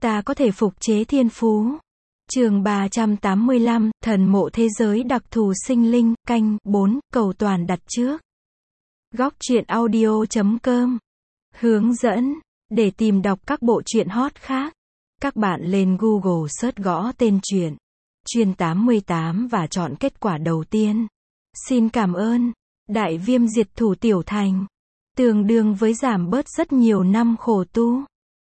ta có thể phục chế thiên phú. Chương 385, thần mộ thế giới đặc thù sinh linh, canh 4, cầu toàn đặt trước. Góc truyện audio.com. Hướng dẫn, để tìm đọc các bộ truyện hot khác, các bạn lên Google search gõ tên truyện Chuyên 88 và chọn kết quả đầu tiên. Xin cảm ơn. Đại viêm diệt thủ tiểu thành, tương đương với giảm bớt rất nhiều năm khổ tu.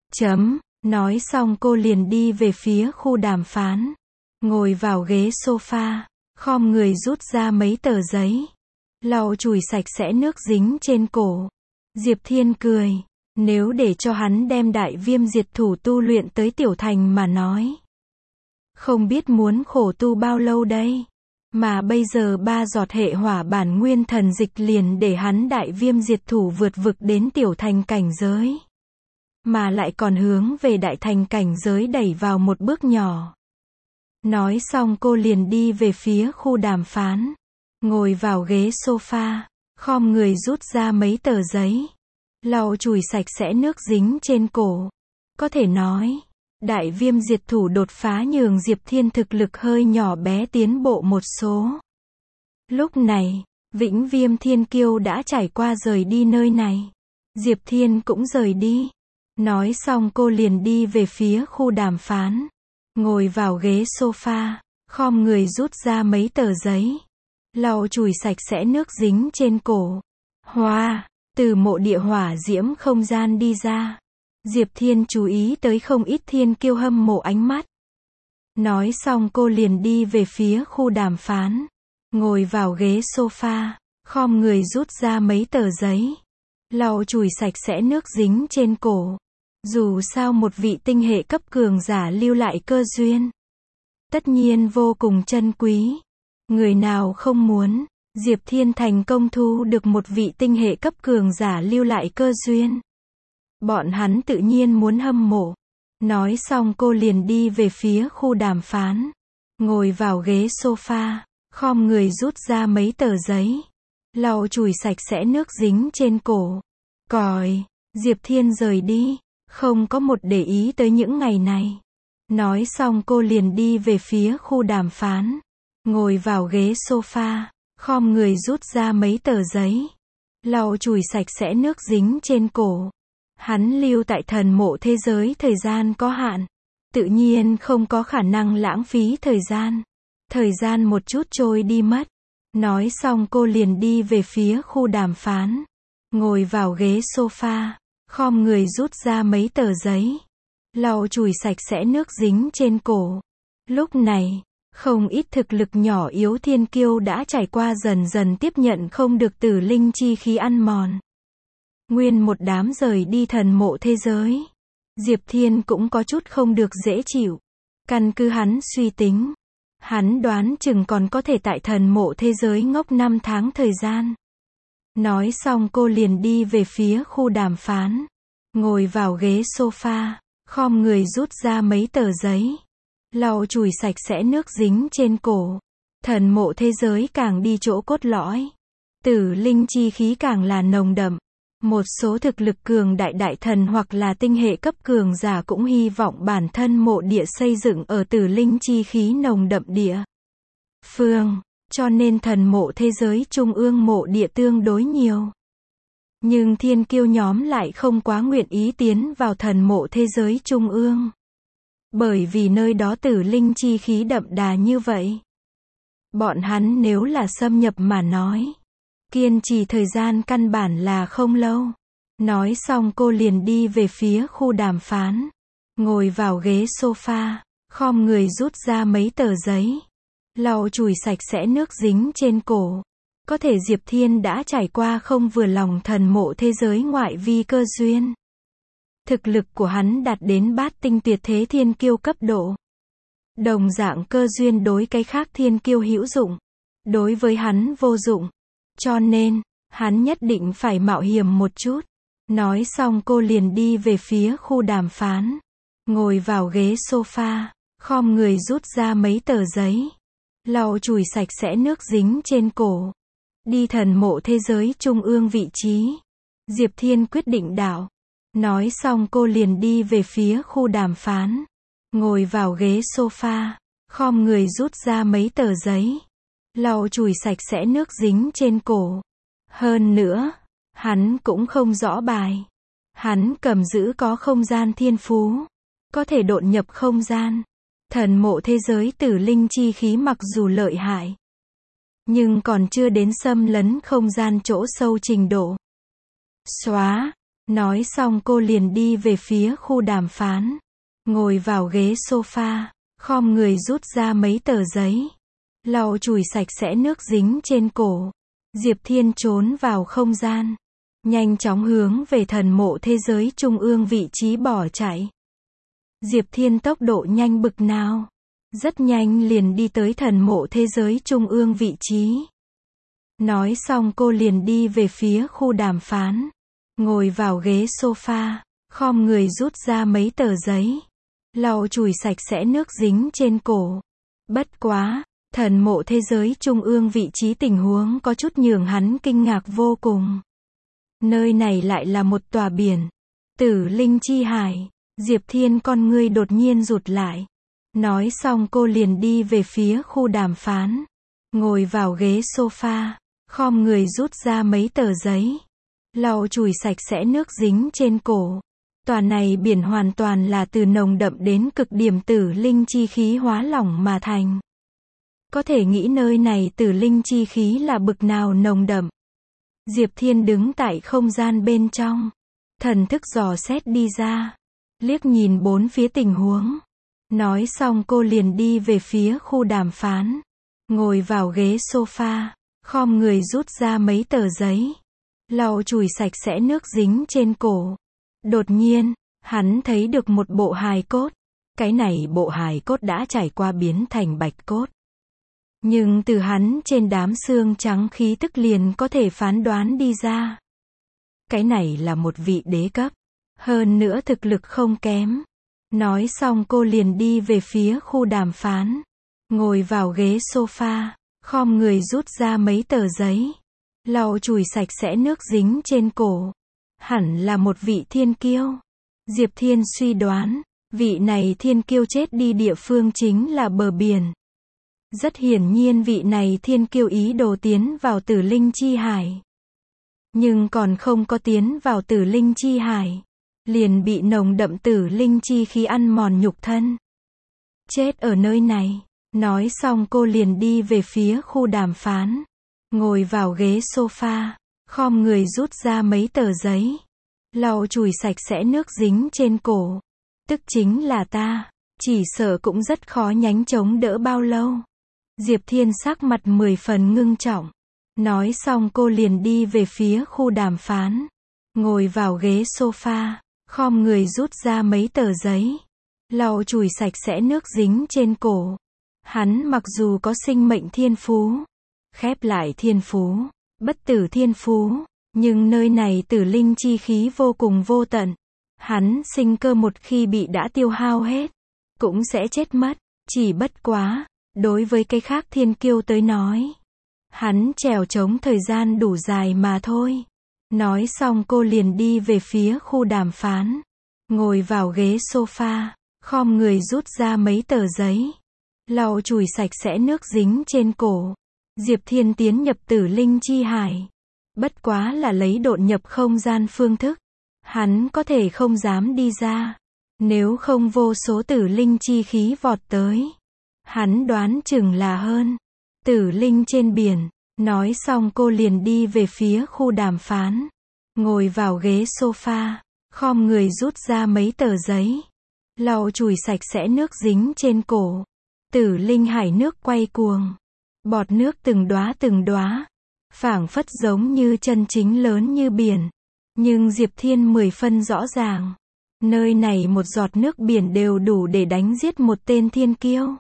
Nói xong cô liền đi về phía khu đàm phán. Ngồi vào ghế sofa, khom người rút ra mấy tờ giấy, lau chùi sạch sẽ nước dính trên cổ. Diệp Thiên cười, nếu để cho hắn đem đại viêm diệt thủ tu luyện tới tiểu thành mà nói, không biết muốn khổ tu bao lâu đây. Mà bây giờ 3 giọt hệ hỏa bản nguyên thần dịch liền để hắn đại viêm diệt thủ vượt vực đến tiểu thành cảnh giới. Mà lại còn hướng về đại thành cảnh giới đẩy vào một bước nhỏ. Nói xong cô liền đi về phía khu đàm phán. Ngồi vào ghế sofa, khom người rút ra mấy tờ giấy, lau chùi sạch sẽ nước dính trên cổ. Có thể nói, đại viêm diệt thủ đột phá nhường Diệp Thiên thực lực hơi nhỏ bé tiến bộ một số. Lúc này, Vĩnh Viêm Thiên Kiêu đã trải qua rời đi nơi này. Diệp Thiên cũng rời đi. Nói xong cô liền đi về phía khu đàm phán. Ngồi vào ghế sofa, khom người rút ra mấy tờ giấy, lau chùi sạch sẽ nước dính trên cổ. Từ mộ địa hỏa diễm không gian đi ra. Diệp Thiên chú ý tới không ít thiên kiêu hâm mộ ánh mắt. Nói xong cô liền đi về phía khu đàm phán. Ngồi vào ghế sofa, khom người rút ra mấy tờ giấy, lau chùi sạch sẽ nước dính trên cổ. Dù sao một vị tinh hệ cấp cường giả lưu lại cơ duyên, tất nhiên vô cùng chân quý. Người nào không muốn, Diệp Thiên thành công thu được một vị tinh hệ cấp cường giả lưu lại cơ duyên. Bọn hắn tự nhiên muốn hâm mộ. Nói xong cô liền đi về phía khu đàm phán. Ngồi vào ghế sofa, khom người rút ra mấy tờ giấy, lau chùi sạch sẽ nước dính trên cổ. Diệp Thiên rời đi, không có một để ý tới những ngày này. Nói xong cô liền đi về phía khu đàm phán. Ngồi vào ghế sofa, khom người rút ra mấy tờ giấy, lau chùi sạch sẽ nước dính trên cổ. Hắn lưu tại thần mộ thế giới thời gian có hạn, tự nhiên không có khả năng lãng phí thời gian. Thời gian một chút trôi đi mất. Nói xong cô liền đi về phía khu đàm phán. Ngồi vào ghế sofa, khom người rút ra mấy tờ giấy, lau chùi sạch sẽ nước dính trên cổ. Lúc này, không ít thực lực nhỏ yếu thiên kiêu đã trải qua dần dần tiếp nhận không được tử linh chi khí ăn mòn. Nguyên một đám rời đi thần mộ thế giới. Diệp Thiên cũng có chút không được dễ chịu. Căn cứ hắn suy tính, hắn đoán chừng còn có thể tại thần mộ thế giới ngốc 5 tháng thời gian. Nói xong cô liền đi về phía khu đàm phán. Ngồi vào ghế sofa, khom người rút ra mấy tờ giấy, lau chùi sạch sẽ nước dính trên cổ. Thần mộ thế giới càng đi chỗ cốt lõi, tử linh chi khí càng là nồng đậm. Một số thực lực cường đại đại thần hoặc là tinh hệ cấp cường giả cũng hy vọng bản thân mộ địa xây dựng ở tử linh chi khí nồng đậm địa phương, cho nên thần mộ thế giới trung ương mộ địa tương đối nhiều. Nhưng thiên kiêu nhóm lại không quá nguyện ý tiến vào thần mộ thế giới trung ương. Bởi vì nơi đó tử linh chi khí đậm đà như vậy. Bọn hắn nếu là xâm nhập mà nói, kiên trì thời gian căn bản là không lâu. Nói xong cô liền đi về phía khu đàm phán. Ngồi vào ghế sofa, khom người rút ra mấy tờ giấy, lau chùi sạch sẽ nước dính trên cổ. Có thể Diệp Thiên đã trải qua không vừa lòng thần mộ thế giới ngoại vi cơ duyên. Thực lực của hắn đạt đến bát tinh tuyệt thế thiên kiêu cấp độ. Đồng dạng cơ duyên đối cái khác thiên kiêu hữu dụng, đối với hắn vô dụng. Cho nên, hắn nhất định phải mạo hiểm một chút. Nói xong cô liền đi về phía khu đàm phán. Ngồi vào ghế sofa, khom người rút ra mấy tờ giấy, lau chùi sạch sẽ nước dính trên cổ. Đi thần mộ thế giới trung ương vị trí. Diệp Thiên quyết định đạo. Nói xong cô liền đi về phía khu đàm phán. ngồi vào ghế sofa, khom người rút ra mấy tờ giấy, lau chùi sạch sẽ nước dính trên cổ. Hơn nữa, hắn cũng không rõ bài. Hắn cầm giữ có không gian thiên phú, có thể độn nhập không gian. Thần mộ thế giới tử linh chi khí mặc dù lợi hại, nhưng còn chưa đến xâm lấn không gian chỗ sâu trình độ. Xóa. Nói xong cô liền đi về phía khu đàm phán. Ngồi vào ghế sofa, khom người rút ra mấy tờ giấy, lau chùi sạch sẽ nước dính trên cổ. Diệp Thiên trốn vào không gian, nhanh chóng hướng về thần mộ thế giới trung ương vị trí bỏ chạy. Diệp Thiên tốc độ nhanh bực nào, rất nhanh liền đi tới thần mộ thế giới trung ương vị trí. Nói xong cô liền đi về phía khu đàm phán, ngồi vào ghế sofa, khom người rút ra mấy tờ giấy, lau chùi sạch sẽ nước dính trên cổ. Bất quá, thần mộ thế giới trung ương vị trí tình huống có chút nhường hắn kinh ngạc vô cùng. Nơi này lại là một tòa biển, tử linh chi hải. Diệp Thiên con ngươi đột nhiên rụt lại. Nói xong cô liền đi về phía khu đàm phán, ngồi vào ghế sofa, khom người rút ra mấy tờ giấy, lau chùi sạch sẽ nước dính trên cổ. Tòa này biển hoàn toàn là từ nồng đậm đến cực điểm tử linh chi khí hóa lỏng mà thành. Có thể nghĩ nơi này tử linh chi khí là bực nào nồng đậm. Diệp Thiên đứng tại không gian bên trong, thần thức dò xét đi ra, liếc nhìn bốn phía tình huống. Nói xong cô liền đi về phía khu đàm phán, ngồi vào ghế sofa, khom người rút ra mấy tờ giấy, lau chùi sạch sẽ nước dính trên cổ. Đột nhiên, hắn thấy được một bộ hài cốt. Cái này bộ hài cốt đã trải qua biến thành bạch cốt. Nhưng từ hắn trên đám xương trắng khí tức liền có thể phán đoán đi ra. Cái này là một vị đế cấp. Hơn nữa thực lực không kém. Nói xong cô liền đi về phía khu đàm phán, ngồi vào ghế sofa, khom người rút ra mấy tờ giấy, lau chùi sạch sẽ nước dính trên cổ. Hẳn là một vị thiên kiêu. Diệp Thiên suy đoán, vị này thiên kiêu chết đi địa phương chính là bờ biển. Rất hiển nhiên vị này thiên kiêu ý đồ tiến vào tử linh chi hải. Nhưng còn không có tiến vào tử linh chi hải, liền bị nồng đậm tử linh chi khí ăn mòn nhục thân. Chết ở nơi này. Nói xong cô liền đi về phía khu đàm phán, ngồi vào ghế sofa, khom người rút ra mấy tờ giấy, lau chùi sạch sẽ nước dính trên cổ. Tức chính là ta, chỉ sợ cũng rất khó nhánh chống đỡ bao lâu. Diệp Thiên sắc mặt 10 phần ngưng trọng. Nói xong cô liền đi về phía khu đàm phán, ngồi vào ghế sofa, khom người rút ra mấy tờ giấy, lau chùi sạch sẽ nước dính trên cổ. Hắn mặc dù có sinh mệnh thiên phú, khép lại thiên phú, bất tử thiên phú, nhưng nơi này tử linh chi khí vô cùng vô tận. Hắn sinh cơ một khi bị đã tiêu hao hết, cũng sẽ chết mất. Chỉ bất quá, đối với cái khác thiên kiêu tới nói, hắn trèo trống thời gian đủ dài mà thôi. Nói xong cô liền đi về phía khu đàm phán, ngồi vào ghế sofa, khom người rút ra mấy tờ giấy, lau chùi sạch sẽ nước dính trên cổ. Diệp Thiên tiến nhập tử linh chi hải, bất quá là lấy độn nhập không gian phương thức. Hắn có thể không dám đi ra, nếu không vô số tử linh chi khí vọt tới. Hắn đoán chừng là hơn. Tử linh trên biển. Nói xong cô liền đi về phía khu đàm phán, ngồi vào ghế sofa, khom người rút ra mấy tờ giấy, lau chùi sạch sẽ nước dính trên cổ. Tử linh hải nước quay cuồng, bọt nước từng đóa, phảng phất giống như chân chính lớn như biển. Nhưng Diệp Thiên 10 phân rõ ràng, nơi này một giọt nước biển đều đủ để đánh giết một tên thiên kiêu.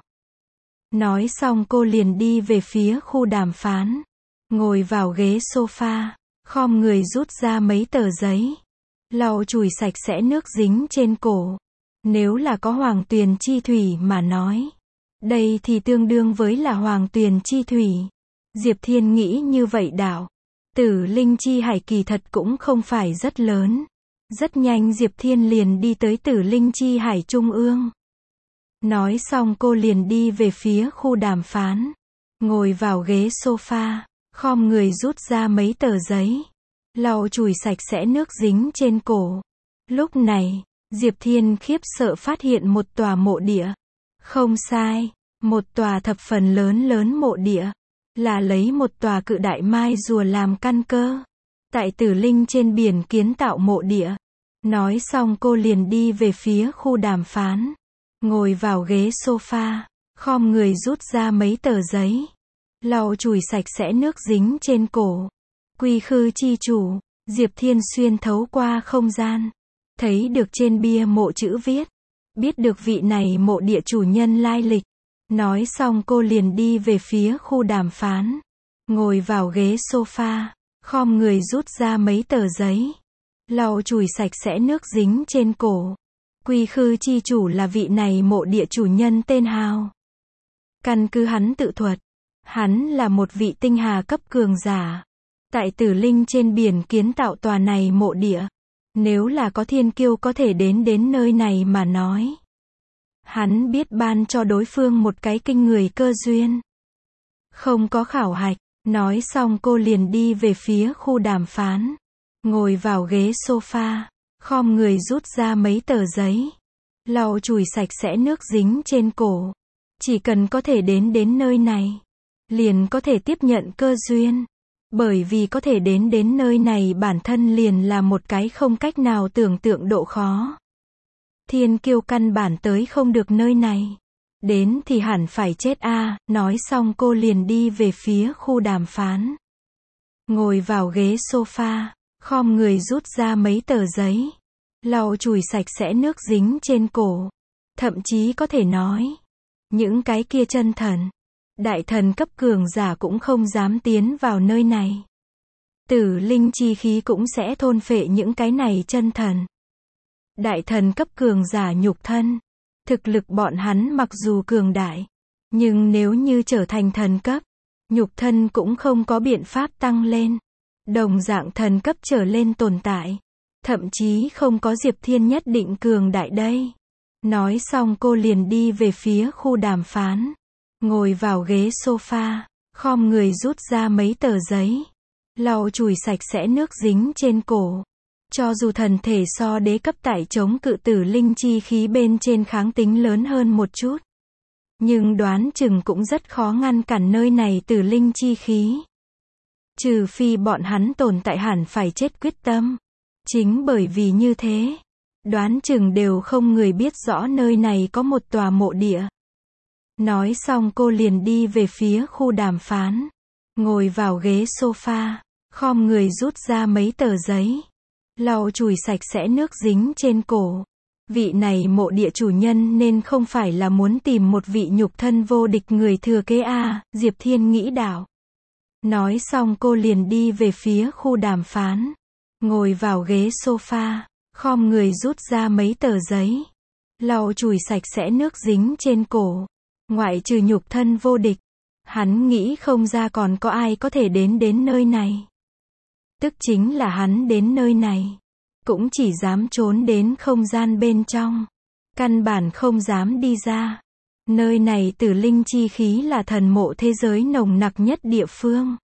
Nói xong cô liền đi về phía khu đàm phán, ngồi vào ghế sofa, khom người rút ra mấy tờ giấy, lau chùi sạch sẽ nước dính trên cổ. Nếu là có hoàng tuyền chi thủy mà nói, đây thì tương đương với là hoàng tuyền chi thủy. Diệp Thiên nghĩ như vậy đạo. Tử linh chi hải kỳ thật cũng không phải rất lớn. Rất nhanh Diệp Thiên liền đi tới tử linh chi hải trung ương. Nói xong cô liền đi về phía khu đàm phán. Ngồi vào ghế sofa, khom người rút ra mấy tờ giấy. Lau chùi sạch sẽ nước dính trên cổ. Lúc này, Diệp Thiên khiếp sợ phát hiện một tòa mộ địa. Không sai, một tòa thập phần lớn mộ địa. Là lấy một tòa cự đại mai rùa làm căn cơ. Tại Tử Linh trên biển kiến tạo mộ địa. Nói xong cô liền đi về phía khu đàm phán. Ngồi vào ghế sofa, khom người rút ra mấy tờ giấy. Lau chùi sạch sẽ nước dính trên cổ. Quy khư chi chủ, Diệp Thiên xuyên thấu qua không gian. Thấy được trên bia mộ chữ viết. Biết được vị này mộ địa chủ nhân lai lịch. Nói xong cô liền đi về phía khu đàm phán. Ngồi vào ghế sofa, khom người rút ra mấy tờ giấy. Lau chùi sạch sẽ nước dính trên cổ. Quy khư chi chủ là vị này mộ địa chủ nhân tên Hào. Căn cứ hắn tự thuật, hắn là một vị tinh hà cấp cường giả. Tại Tử Linh trên biển kiến tạo tòa này mộ địa. Nếu là có thiên kiêu có thể đến nơi này mà nói. Hắn biết ban cho đối phương một cái kinh người cơ duyên. Không có khảo hạch, nói xong cô liền đi về phía khu đàm phán. Ngồi vào ghế sofa, khom người rút ra mấy tờ giấy. Lau chùi sạch sẽ nước dính trên cổ. Chỉ cần có thể đến nơi này, liền có thể tiếp nhận cơ duyên. Bởi vì có thể đến nơi này bản thân liền là một cái không cách nào tưởng tượng độ khó. Thiên kiêu căn bản tới không được nơi này. Đến thì hẳn phải chết a. Nói xong cô liền đi về phía khu đàm phán. Ngồi vào ghế sofa, khom người rút ra mấy tờ giấy. Lau chùi sạch sẽ nước dính trên cổ. Thậm chí có thể nói, những cái kia chân thần, đại thần cấp cường giả cũng không dám tiến vào nơi này. Tử linh chi khí cũng sẽ thôn phệ những cái này chân thần. Đại thần cấp cường giả nhục thân. Thực lực bọn hắn mặc dù cường đại, nhưng nếu như trở thành thần cấp, nhục thân cũng không có biện pháp tăng lên. Đồng dạng thần cấp trở lên tồn tại. Thậm chí không có Diệp Thiên nhất định cường đại đây. Nói xong cô liền đi về phía khu đàm phán. Ngồi vào ghế sofa, khom người rút ra mấy tờ giấy. Lau chùi sạch sẽ nước dính trên cổ. Cho dù thần thể so đế cấp tại chống cự tử linh chi khí bên trên kháng tính lớn hơn một chút. Nhưng đoán chừng cũng rất khó ngăn cản nơi này tử linh chi khí. Trừ phi bọn hắn tồn tại hẳn phải chết quyết tâm. Chính bởi vì như thế, đoán chừng đều không người biết rõ nơi này có một tòa mộ địa. Nói xong cô liền đi về phía khu đàm phán. Ngồi vào ghế sofa, khom người rút ra mấy tờ giấy. Lau chùi sạch sẽ nước dính trên cổ. Vị này mộ địa chủ nhân nên không phải là muốn tìm một vị nhục thân vô địch người thừa kế a. Diệp Thiên nghĩ đạo. Nói xong cô liền đi về phía khu đàm phán. Ngồi vào ghế sofa, khom người rút ra mấy tờ giấy. Lau chùi sạch sẽ nước dính trên cổ. Ngoại trừ nhục thân vô địch, hắn nghĩ không ra còn có ai có thể đến nơi này. Tức chính là hắn đến nơi này, cũng chỉ dám trốn đến không gian bên trong. Căn bản không dám đi ra. Nơi này tử linh chi khí là thần mộ thế giới nồng nặc nhất địa phương.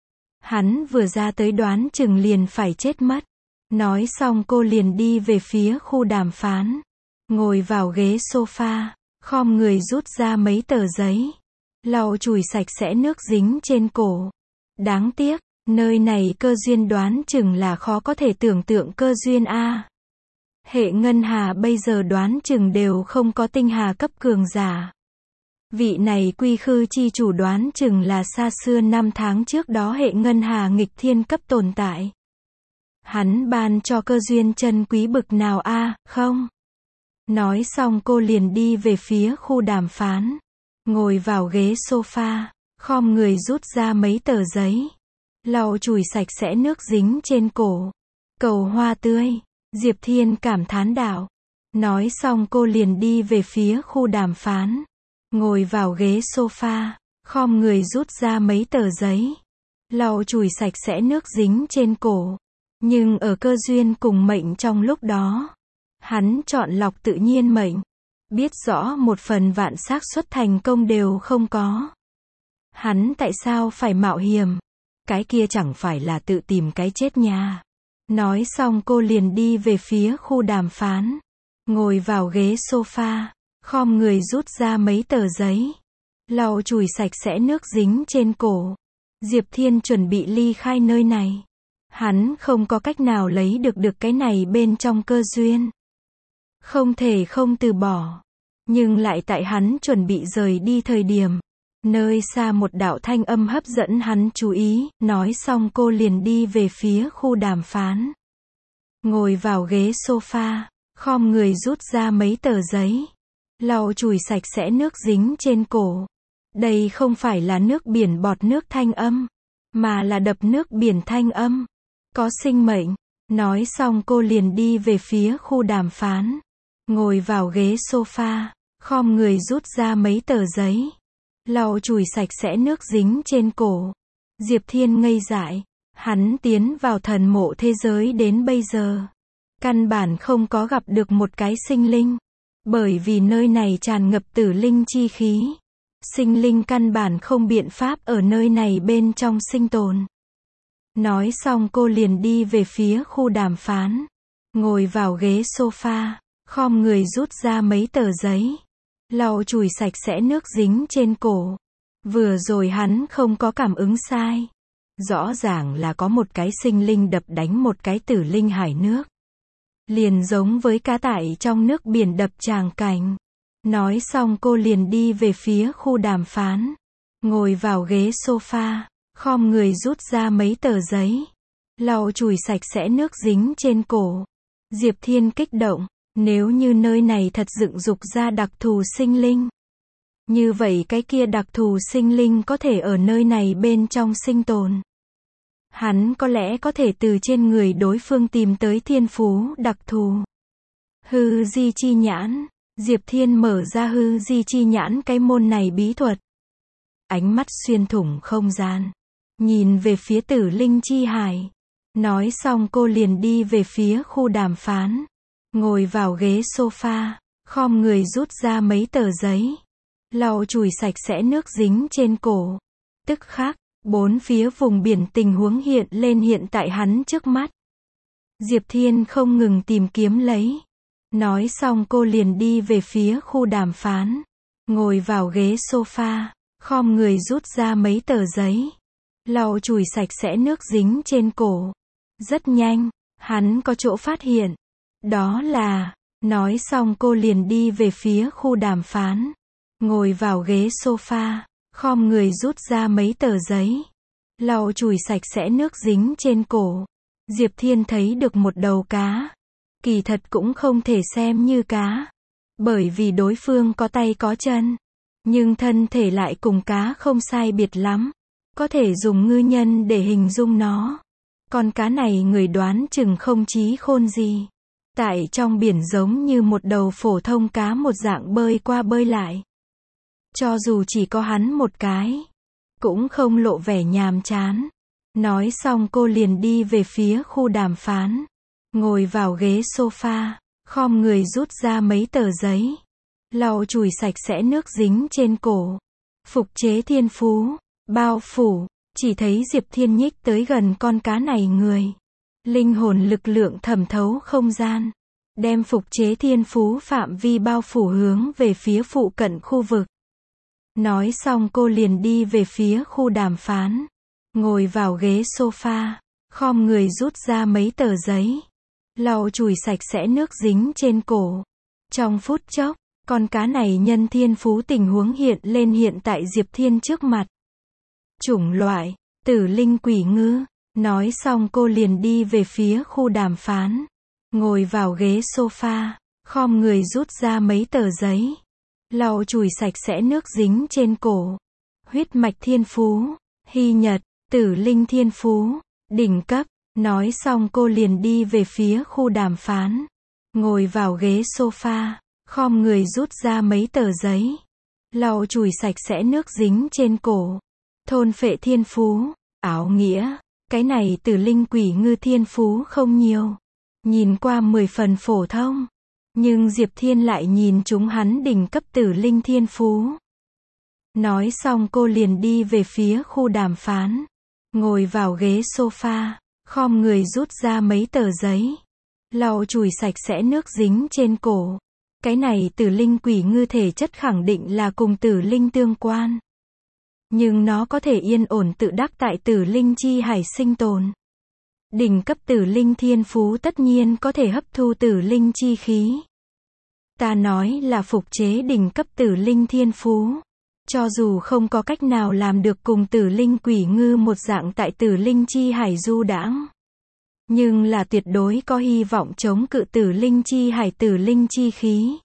Hắn vừa ra tới đoán chừng liền phải chết mất. Nói xong cô liền đi về phía khu đàm phán. Ngồi vào ghế sofa, khom người rút ra mấy tờ giấy. Lau chùi sạch sẽ nước dính trên cổ. Đáng tiếc, nơi này cơ duyên đoán chừng là khó có thể tưởng tượng cơ duyên a. Hệ ngân hà bây giờ đoán chừng đều không có tinh hà cấp cường giả. Vị này quy khư chi chủ đoán chừng là xa xưa năm tháng trước đó hệ ngân hà nghịch thiên cấp tồn tại. Hắn ban cho cơ duyên chân quý bực nào a, không? Nói xong cô liền đi về phía khu đàm phán. Ngồi vào ghế sofa, khom người rút ra mấy tờ giấy. Lau chùi sạch sẽ nước dính trên cổ. Cầu hoa tươi, Diệp Thiên cảm thán đạo. Nói xong cô liền đi về phía khu đàm phán. Ngồi vào ghế sofa, khom người rút ra mấy tờ giấy. Lau chùi sạch sẽ nước dính trên cổ. Nhưng ở cơ duyên cùng mệnh trong lúc đó, hắn chọn lọc tự nhiên mệnh. Biết rõ một phần vạn xác suất thành công đều không có. Hắn tại sao phải mạo hiểm? Cái kia chẳng phải là tự tìm cái chết nha. Nói xong cô liền đi về phía khu đàm phán. Ngồi vào ghế sofa, khom người rút ra mấy tờ giấy. Lau chùi sạch sẽ nước dính trên cổ. Diệp Thiên chuẩn bị ly khai nơi này. Hắn không có cách nào lấy được cái này bên trong cơ duyên. Không thể không từ bỏ. Nhưng lại tại hắn chuẩn bị rời đi thời điểm. Nơi xa một đạo thanh âm hấp dẫn hắn chú ý, nói xong cô liền đi về phía khu đàm phán. Ngồi vào ghế sofa, khom người rút ra mấy tờ giấy. Lau chùi sạch sẽ nước dính trên cổ. Đây không phải là nước biển bọt nước thanh âm, mà là đập nước biển thanh âm. Có sinh mệnh. Nói xong cô liền đi về phía khu đàm phán. Ngồi vào ghế sofa, khom người rút ra mấy tờ giấy. Lau chùi sạch sẽ nước dính trên cổ. Diệp Thiên ngây dại. Hắn tiến vào thần mộ thế giới đến bây giờ. Căn bản không có gặp được một cái sinh linh. Bởi vì nơi này tràn ngập tử linh chi khí. Sinh linh căn bản không biện pháp ở nơi này bên trong sinh tồn. Nói xong cô liền đi về phía khu đàm phán. Ngồi vào ghế sofa, khom người rút ra mấy tờ giấy. Lau chùi sạch sẽ nước dính trên cổ. Vừa rồi hắn không có cảm ứng sai. Rõ ràng là có một cái sinh linh đập đánh một cái tử linh hải nước. Liền giống với cá tại trong nước biển đập tràng cảnh. Nói xong cô liền đi về phía khu đàm phán. Ngồi vào ghế sofa, khom người rút ra mấy tờ giấy. Lau chùi sạch sẽ nước dính trên cổ. Diệp Thiên kích động. Nếu như nơi này thật dựng dục ra đặc thù sinh linh. Như vậy cái kia đặc thù sinh linh có thể ở nơi này bên trong sinh tồn. Hắn có lẽ có thể từ trên người đối phương tìm tới thiên phú đặc thù. Hư di chi nhãn. Diệp Thiên mở ra hư di chi nhãn cái môn này bí thuật. Ánh mắt xuyên thủng không gian. Nhìn về phía tử linh chi hải. Nói xong cô liền đi về phía khu đàm phán. Ngồi vào ghế sofa, khom người rút ra mấy tờ giấy. Lau chùi sạch sẽ nước dính trên cổ. Tức khắc, bốn phía vùng biển tình huống hiện lên hiện tại hắn trước mắt. Diệp Thiên không ngừng tìm kiếm lấy. Nói xong cô liền đi về phía khu đàm phán. Ngồi vào ghế sofa, khom người rút ra mấy tờ giấy. Lau chùi sạch sẽ nước dính trên cổ. Rất nhanh, hắn có chỗ phát hiện. Đó là, nói xong cô liền đi về phía khu đàm phán. Ngồi vào ghế sofa, khom người rút ra mấy tờ giấy. Lau chùi sạch sẽ nước dính trên cổ. Diệp Thiên thấy được một đầu cá. Kỳ thật cũng không thể xem như cá. Bởi vì đối phương có tay có chân. Nhưng thân thể lại cùng cá không sai biệt lắm. Có thể dùng ngư nhân để hình dung nó. Con cá này người đoán chừng không trí khôn gì. Tại trong biển giống như một đầu phổ thông cá một dạng bơi qua bơi lại. Cho dù chỉ có hắn một cái, cũng không lộ vẻ nhàm chán. Nói xong cô liền đi về phía khu đàm phán. Ngồi vào ghế sofa, khom người rút ra mấy tờ giấy. Lau chùi sạch sẽ nước dính trên cổ. Phục chế thiên phú, bao phủ, chỉ thấy Diệp Thiên nhích tới gần con cá này người. Linh hồn lực lượng thẩm thấu không gian. Đem phục chế thiên phú phạm vi bao phủ hướng về phía phụ cận khu vực. Nói xong cô liền đi về phía khu đàm phán. Ngồi vào ghế sofa, khom người rút ra mấy tờ giấy. Lau chùi sạch sẽ nước dính trên cổ. Trong phút chốc, con cá này nhân thiên phú tình huống hiện lên hiện tại Diệp Thiên trước mặt. Chủng loại, tử linh quỷ ngư. Nói xong cô liền đi về phía khu đàm phán. Ngồi vào ghế sofa, khom người rút ra mấy tờ giấy. Lau chùi sạch sẽ nước dính trên cổ. Huyết mạch thiên phú, hy nhật, tử linh thiên phú, đỉnh cấp. Nói xong cô liền đi về phía khu đàm phán. Ngồi vào ghế sofa, khom người rút ra mấy tờ giấy. Lau chùi sạch sẽ nước dính trên cổ. Thôn phệ thiên phú, áo nghĩa. Cái này tử linh quỷ ngư thiên phú không nhiều. Nhìn qua 10 phần phổ thông. Nhưng Diệp Thiên lại nhìn trúng hắn đỉnh cấp tử linh thiên phú. Nói xong cô liền đi về phía khu đàm phán. Ngồi vào ghế sofa, khom người rút ra mấy tờ giấy. Lau chùi sạch sẽ nước dính trên cổ. Cái này tử linh quỷ ngư thể chất khẳng định là cùng tử linh tương quan. Nhưng nó có thể yên ổn tự đắc tại tử linh chi hải sinh tồn. Đỉnh cấp tử linh thiên phú tất nhiên có thể hấp thu tử linh chi khí. Ta nói là phục chế đỉnh cấp tử linh thiên phú. Cho dù không có cách nào làm được cùng tử linh quỷ ngư một dạng tại tử linh chi hải du đãng, nhưng là tuyệt đối có hy vọng chống cự tử linh chi hải tử linh chi khí.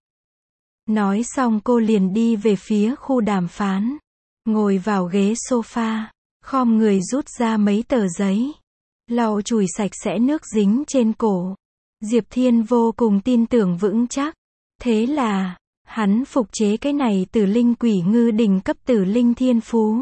Nói xong cô liền đi về phía khu đàm phán. Ngồi vào ghế sofa, khom người rút ra mấy tờ giấy. Lau chùi sạch sẽ nước dính trên cổ. Diệp Thiên vô cùng tin tưởng vững chắc. Thế là, hắn phục chế cái này tử linh quỷ ngư đỉnh cấp tử linh thiên phú.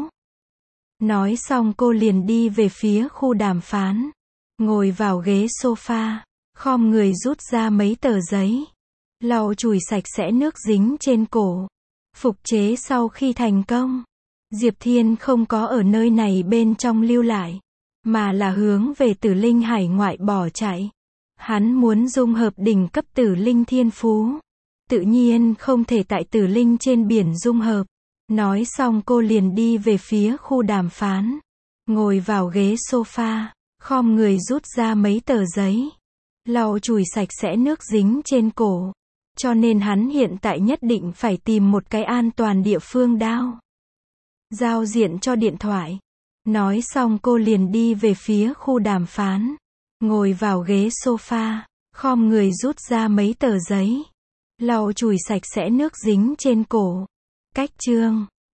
Nói xong cô liền đi về phía khu đàm phán. Ngồi vào ghế sofa, khom người rút ra mấy tờ giấy. Lau chùi sạch sẽ nước dính trên cổ. Phục chế sau khi thành công, Diệp Thiên không có ở nơi này bên trong lưu lại, mà là hướng về tử linh hải ngoại bỏ chạy. Hắn muốn dung hợp đỉnh cấp tử linh thiên phú. Tự nhiên không thể tại tử linh trên biển dung hợp. Nói xong cô liền đi về phía khu đàm phán. Ngồi vào ghế sofa, khom người rút ra mấy tờ giấy. Lau chùi sạch sẽ nước dính trên cổ. Cho nên hắn hiện tại nhất định phải tìm một cái an toàn địa phương đao. Giao diện cho điện thoại. Nói xong cô liền đi về phía khu đàm phán. Ngồi vào ghế sofa, khom người rút ra mấy tờ giấy. Lau chùi sạch sẽ nước dính trên cổ. Cách chương